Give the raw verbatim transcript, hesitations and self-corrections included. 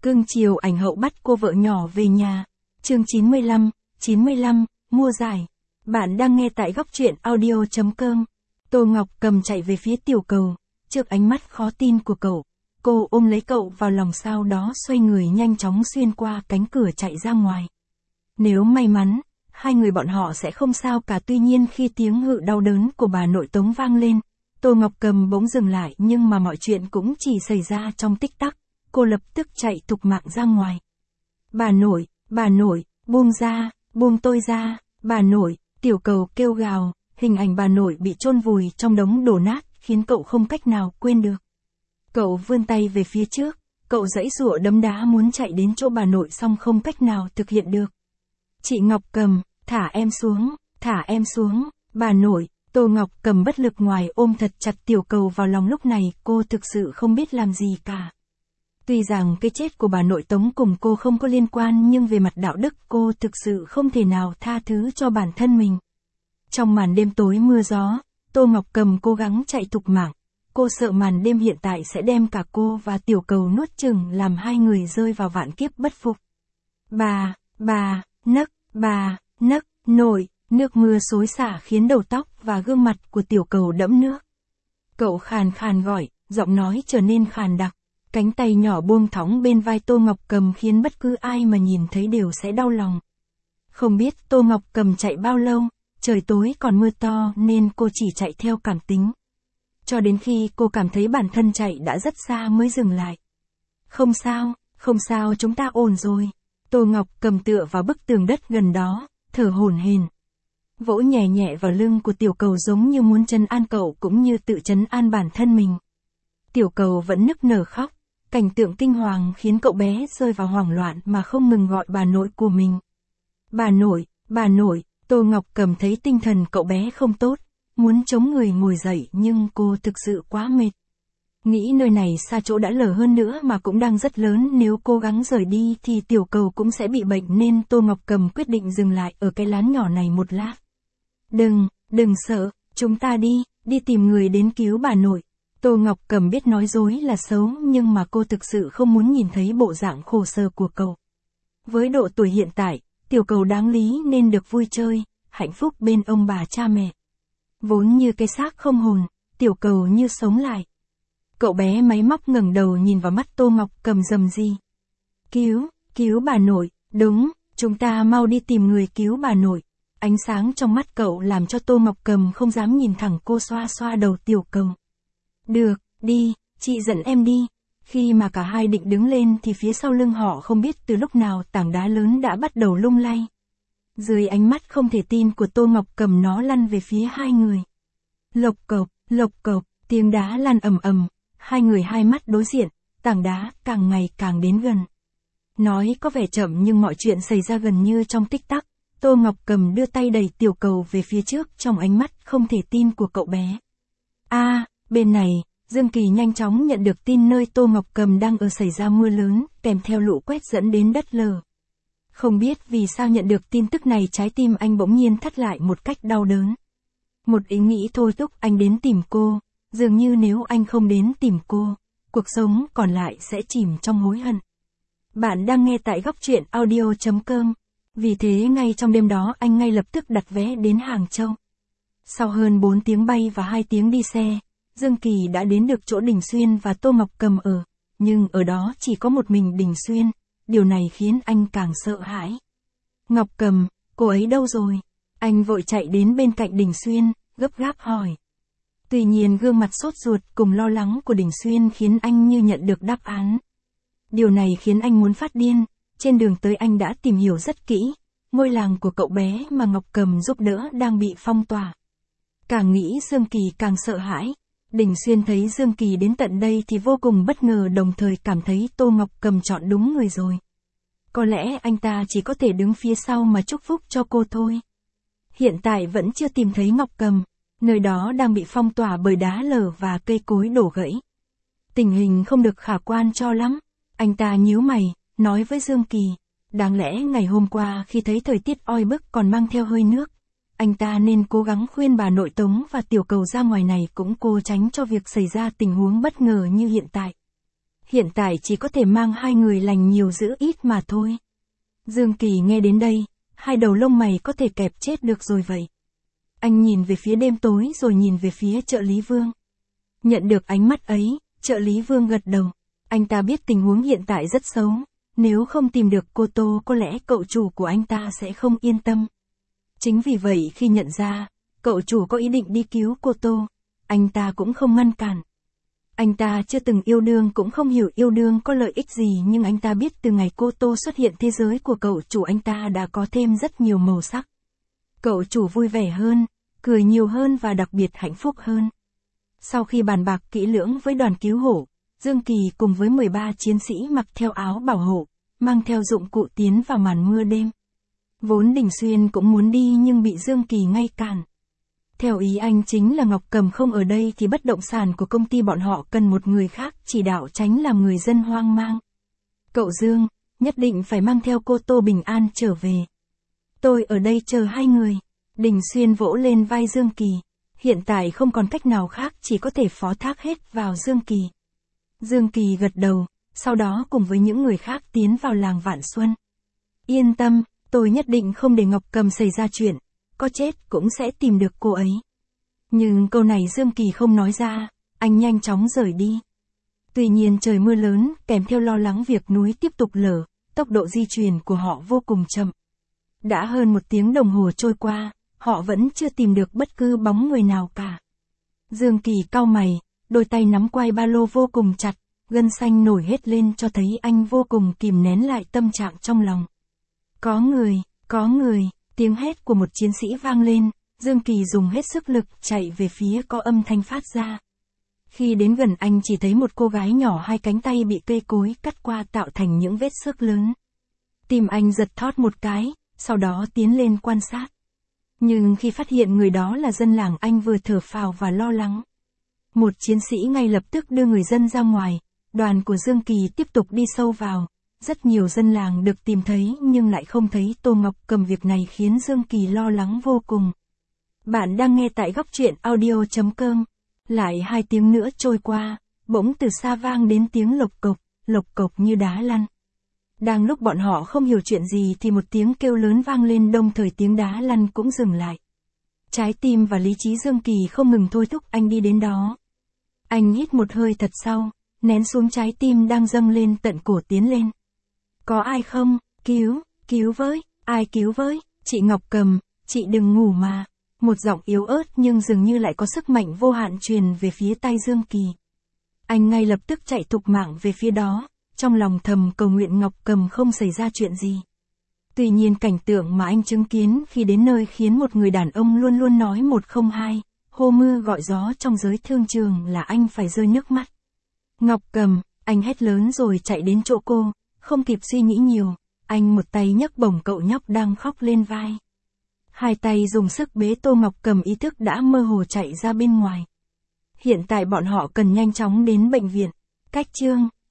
Cưng chiều ảnh hậu bắt cô vợ nhỏ về nhà. Chương chín mươi lăm, chín mươi lăm, mua giải. Bạn đang nghe tại góc truyện audio chấm com. Tô Ngọc Cầm chạy về phía tiểu cầu, trước ánh mắt khó tin của cậu. Cô ôm lấy cậu vào lòng, sau đó xoay người nhanh chóng xuyên qua cánh cửa chạy ra ngoài. Nếu may mắn, hai người bọn họ sẽ không sao cả. Tuy nhiên khi tiếng hự đau đớn của bà nội Tống vang lên, Tô Ngọc Cầm bỗng dừng lại, nhưng mà mọi chuyện cũng chỉ xảy ra trong tích tắc. Cô lập tức chạy thục mạng ra ngoài. Bà nội, bà nội, buông ra, buông tôi ra, bà nội, tiểu cầu kêu gào, hình ảnh bà nội bị chôn vùi trong đống đổ nát, khiến cậu không cách nào quên được. Cậu vươn tay về phía trước, cậu giãy giụa đấm đá muốn chạy đến chỗ bà nội, song không cách nào thực hiện được. Chị Ngọc Cầm, thả em xuống, thả em xuống, bà nội. Tô Ngọc Cầm bất lực ngoài ôm thật chặt tiểu cầu vào lòng. Lúc này cô thực sự không biết làm gì cả. Tuy rằng cái chết của bà nội Tống cùng cô không có liên quan, nhưng về mặt đạo đức cô thực sự không thể nào tha thứ cho bản thân mình. Trong màn đêm tối mưa gió, Tô Ngọc Cầm cố gắng chạy thục mạng. Cô sợ màn đêm hiện tại sẽ đem cả cô và tiểu cầu nuốt chửng, làm hai người rơi vào vạn kiếp bất phục. Bà, bà, nấc, bà, nấc, nội. Nước mưa xối xả khiến đầu tóc và gương mặt của tiểu cầu đẫm nước. Cậu khàn khàn gọi, giọng nói trở nên khàn đặc. Cánh tay nhỏ buông thõng bên vai Tô Ngọc Cầm khiến bất cứ ai mà nhìn thấy đều sẽ đau lòng. Không biết Tô Ngọc Cầm chạy bao lâu, trời tối còn mưa to nên cô chỉ chạy theo cảm tính. Cho đến khi cô cảm thấy bản thân chạy đã rất xa mới dừng lại. Không sao, không sao, chúng ta ổn rồi. Tô Ngọc Cầm tựa vào bức tường đất gần đó, thở hổn hển. Vỗ nhẹ nhẹ vào lưng của tiểu cầu giống như muốn trấn an cậu cũng như tự trấn an bản thân mình. Tiểu cầu vẫn nức nở khóc, cảnh tượng kinh hoàng khiến cậu bé rơi vào hoảng loạn mà không ngừng gọi bà nội của mình. Bà nội, bà nội. Tô Ngọc Cầm thấy tinh thần cậu bé không tốt, muốn chống người ngồi dậy nhưng cô thực sự quá mệt. Nghĩ nơi này xa chỗ đã lở, hơn nữa mà cũng đang rất lớn, nếu cố gắng rời đi thì tiểu cầu cũng sẽ bị bệnh, nên Tô Ngọc Cầm quyết định dừng lại ở cái lán nhỏ này một lát. Đừng, đừng sợ, chúng ta đi, đi tìm người đến cứu bà nội. Tô Ngọc Cầm biết nói dối là xấu, nhưng mà cô thực sự không muốn nhìn thấy bộ dạng khổ sở của cậu. Với độ tuổi hiện tại, tiểu cầu đáng lý nên được vui chơi, hạnh phúc bên ông bà cha mẹ. Vốn như cái xác không hồn, tiểu cầu như sống lại. Cậu bé máy móc ngẩng đầu nhìn vào mắt Tô Ngọc Cầm rầm rì. Cứu, cứu bà nội, đúng, chúng ta mau đi tìm người cứu bà nội. Ánh sáng trong mắt cậu làm cho Tô Ngọc Cầm không dám nhìn thẳng, cô xoa xoa đầu tiểu cầu. Được, đi, chị dẫn em đi. Khi mà cả hai định đứng lên thì phía sau lưng họ không biết từ lúc nào tảng đá lớn đã bắt đầu lung lay. Dưới ánh mắt không thể tin của Tô Ngọc Cầm, nó lăn về phía hai người. Lộc cộc, lộc cộc, tiếng đá lăn ầm ầm, hai người hai mắt đối diện, tảng đá càng ngày càng đến gần. Nói có vẻ chậm nhưng mọi chuyện xảy ra gần như trong tích tắc. Tô Ngọc Cầm đưa tay đẩy tiểu cầu về phía trước trong ánh mắt không thể tin của cậu bé. A, à, bên này, Dương Kỳ nhanh chóng nhận được tin nơi Tô Ngọc Cầm đang ở xảy ra mưa lớn, kèm theo lũ quét dẫn đến đất lở. Không biết vì sao nhận được tin tức này, trái tim anh bỗng nhiên thắt lại một cách đau đớn. Một ý nghĩ thôi thúc anh đến tìm cô, dường như nếu anh không đến tìm cô, cuộc sống còn lại sẽ chìm trong hối hận. Bạn đang nghe tại góc truyện audio chấm com. Vì thế ngay trong đêm đó anh ngay lập tức đặt vé đến Hàng Châu. Sau hơn bốn tiếng bay và hai tiếng đi xe, Dương Kỳ đã đến được chỗ Đình Xuyên và Tô Ngọc Cầm ở, nhưng ở đó chỉ có một mình Đình Xuyên, điều này khiến anh càng sợ hãi. Ngọc Cầm, cô ấy đâu rồi? Anh vội chạy đến bên cạnh Đình Xuyên, gấp gáp hỏi. Tuy nhiên gương mặt sốt ruột cùng lo lắng của Đình Xuyên khiến anh như nhận được đáp án. Điều này khiến anh muốn phát điên. Trên đường tới anh đã tìm hiểu rất kỹ, ngôi làng của cậu bé mà Ngọc Cầm giúp đỡ đang bị phong tỏa. Càng nghĩ Dương Kỳ càng sợ hãi. Đình Xuyên thấy Dương Kỳ đến tận đây thì vô cùng bất ngờ, đồng thời cảm thấy Tô Ngọc Cầm chọn đúng người rồi. Có lẽ anh ta chỉ có thể đứng phía sau mà chúc phúc cho cô thôi. Hiện tại vẫn chưa tìm thấy Ngọc Cầm, nơi đó đang bị phong tỏa bởi đá lở và cây cối đổ gãy. Tình hình không được khả quan cho lắm. Anh ta nhíu mày, nói với Dương Kỳ, đáng lẽ ngày hôm qua khi thấy thời tiết oi bức còn mang theo hơi nước, anh ta nên cố gắng khuyên bà nội Tống và tiểu cầu ra ngoài này, cũng cố tránh cho việc xảy ra tình huống bất ngờ như hiện tại. Hiện tại chỉ có thể mang hai người lành nhiều giữ ít mà thôi. Dương Kỳ nghe đến đây, hai đầu lông mày có thể kẹp chết được rồi vậy. Anh nhìn về phía đêm tối rồi nhìn về phía trợ lý Vương. Nhận được ánh mắt ấy, trợ lý Vương gật đầu. Anh ta biết tình huống hiện tại rất xấu. Nếu không tìm được cô Tô có lẽ cậu chủ của anh ta sẽ không yên tâm. Chính vì vậy khi nhận ra, cậu chủ có ý định đi cứu cô Tô, anh ta cũng không ngăn cản. Anh ta chưa từng yêu đương cũng không hiểu yêu đương có lợi ích gì, nhưng anh ta biết từ ngày cô Tô xuất hiện thế giới của cậu chủ anh ta đã có thêm rất nhiều màu sắc. Cậu chủ vui vẻ hơn, cười nhiều hơn và đặc biệt hạnh phúc hơn. Sau khi bàn bạc kỹ lưỡng với đoàn cứu hộ, Dương Kỳ cùng với mười ba chiến sĩ mặc theo áo bảo hộ, mang theo dụng cụ tiến vào màn mưa đêm. Vốn Đình Xuyên cũng muốn đi nhưng bị Dương Kỳ ngăn cản. Theo ý anh chính là Ngọc Cầm không ở đây thì bất động sản của công ty bọn họ cần một người khác chỉ đạo tránh làm người dân hoang mang. Cậu Dương, nhất định phải mang theo cô Tô bình an trở về. Tôi ở đây chờ hai người. Đình Xuyên vỗ lên vai Dương Kỳ. Hiện tại không còn cách nào khác, chỉ có thể phó thác hết vào Dương Kỳ. Dương Kỳ gật đầu, sau đó cùng với những người khác tiến vào làng Vạn Xuân. Yên tâm, tôi nhất định không để Ngọc Cầm xảy ra chuyện, có chết cũng sẽ tìm được cô ấy. Nhưng câu này Dương Kỳ không nói ra, anh nhanh chóng rời đi. Tuy nhiên trời mưa lớn, kèm theo lo lắng việc núi tiếp tục lở, tốc độ di chuyển của họ vô cùng chậm. Đã hơn một tiếng đồng hồ trôi qua, họ vẫn chưa tìm được bất cứ bóng người nào cả. Dương Kỳ cau mày, đôi tay nắm quai ba lô vô cùng chặt, gân xanh nổi hết lên cho thấy anh vô cùng kìm nén lại tâm trạng trong lòng. Có người, có người, tiếng hét của một chiến sĩ vang lên, Dương Kỳ dùng hết sức lực chạy về phía có âm thanh phát ra. Khi đến gần anh chỉ thấy một cô gái nhỏ hai cánh tay bị cây cối cắt qua tạo thành những vết xước lớn. Tim anh giật thót một cái, sau đó tiến lên quan sát. Nhưng khi phát hiện người đó là dân làng anh vừa thở phào và lo lắng. Một chiến sĩ ngay lập tức đưa người dân ra ngoài, đoàn của Dương Kỳ tiếp tục đi sâu vào. Rất nhiều dân làng được tìm thấy nhưng lại không thấy Tô Ngọc Cầm, việc này khiến Dương Kỳ lo lắng vô cùng. Bạn đang nghe tại góc truyện audio chấm com. Lại hai tiếng nữa trôi qua, bỗng từ xa vang đến tiếng lộc cộc, lộc cộc như đá lăn. Đang lúc bọn họ không hiểu chuyện gì thì một tiếng kêu lớn vang lên, đồng thời tiếng đá lăn cũng dừng lại. Trái tim và lý trí Dương Kỳ không ngừng thôi thúc anh đi đến đó. Anh hít một hơi thật sâu, nén xuống trái tim đang dâng lên tận cổ tiến lên. Có ai không? Cứu, cứu với, ai cứu với, chị Ngọc Cầm, chị đừng ngủ mà. Một giọng yếu ớt nhưng dường như lại có sức mạnh vô hạn truyền về phía tai Dương Kỳ. Anh ngay lập tức chạy thục mạng về phía đó, trong lòng thầm cầu nguyện Ngọc Cầm không xảy ra chuyện gì. Tuy nhiên cảnh tượng mà anh chứng kiến khi đến nơi khiến một người đàn ông luôn luôn nói một không hai, hô mưa gọi gió trong giới thương trường là anh phải rơi nước mắt. Ngọc Cầm, anh hét lớn rồi chạy đến chỗ cô, không kịp suy nghĩ nhiều, anh một tay nhấc bổng cậu nhóc đang khóc lên vai. Hai tay dùng sức bế Tô Ngọc Cầm, ý thức đã mơ hồ chạy ra bên ngoài. Hiện tại bọn họ cần nhanh chóng đến bệnh viện. Cách chương